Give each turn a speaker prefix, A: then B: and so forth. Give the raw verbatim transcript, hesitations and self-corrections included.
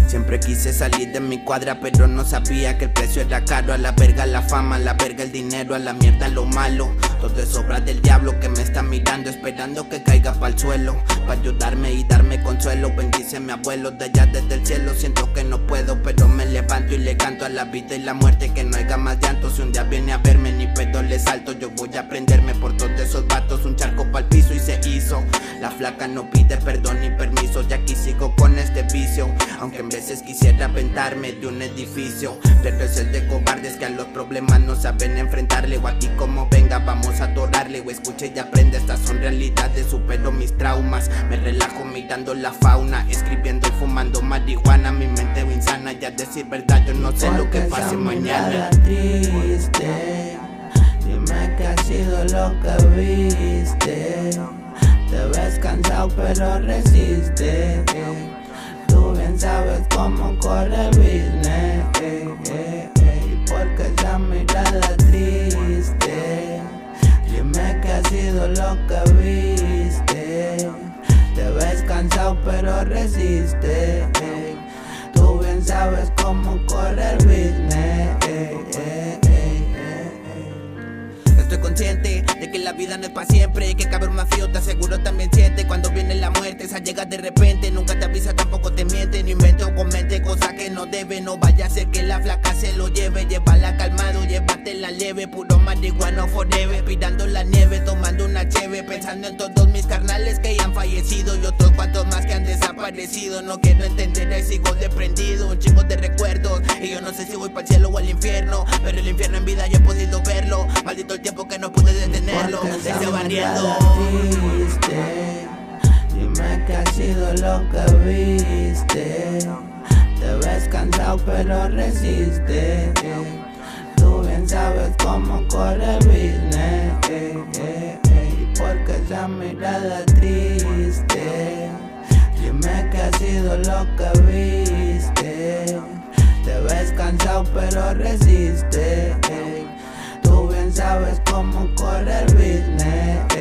A: Siempre quise salir de mi cuadra, pero no sabía que el precio era caro. A la verga la fama, a la verga el dinero, a la mierda lo malo. Todo es obra del diablo que me está mirando, esperando que caiga pa'l suelo, para ayudarme y darme consuelo. Bendice a mi abuelo de allá desde el cielo. Siento que no puedo, pero me levanto y le canto a la vida y la muerte que no haya más llanto. Si un día viene a verme, ni pedo le salto. Yo voy a prenderme por todos esos vatos. Un charco pa'l piso y se hizo. La flaca no pide perdón ni permiso, ya aquí sigo con este vicio. Aunque en veces quisiera aventarme de un edificio, pero es el de cobardes que a los problemas no saben enfrentarle. O aquí como venga vamos a adorarle. O escuche y aprende, estas son realidades. Supero mis traumas, me relajo mirando la fauna, escribiendo y fumando marihuana. Mi mente es insana, ya decir verdad yo no sé lo que pase mañana.
B: Triste, dime qué ha sido lo que viste. Te ves cansado pero resiste. Tú bien sabes cómo corre el business, eh, eh, eh, porque esa mirada triste. Dime que ha sido lo que viste. Te ves cansado pero resiste, eh. Tú bien sabes cómo corre el business, eh, eh, eh, eh, eh.
A: Estoy consciente de que la vida no es para siempre, que cabrón mafiota seguro también siente cuando viene la muerte. Esa llega de repente, nunca te avisa, tampoco te miente. No invente o comente cosas que no debe. No vaya a ser que la flaca se lo lleve. Llévala calmado, llévatela leve. Puro marihuana forever, respirando la nieve, tomando una cheve, pensando en todos mis carnales que ya han fallecido y otros cuantos más que han desaparecido. No quiero entender y sigo desprendido, un chingo de recuerdos y yo no sé si voy para el cielo o al infierno, pero el infierno en vida yo he podido verlo. Maldito el tiempo que no pude detenerlo, se va riendo.
B: Triste, dime que ha sido lo que viste. Te ves cansado pero resiste, eh. Tú bien sabes cómo corre el business, eh, eh, eh. Porque esa mirada triste. Dime que ha sido lo que viste. Te ves cansado pero resiste, eh. Tú bien sabes cómo corre el business.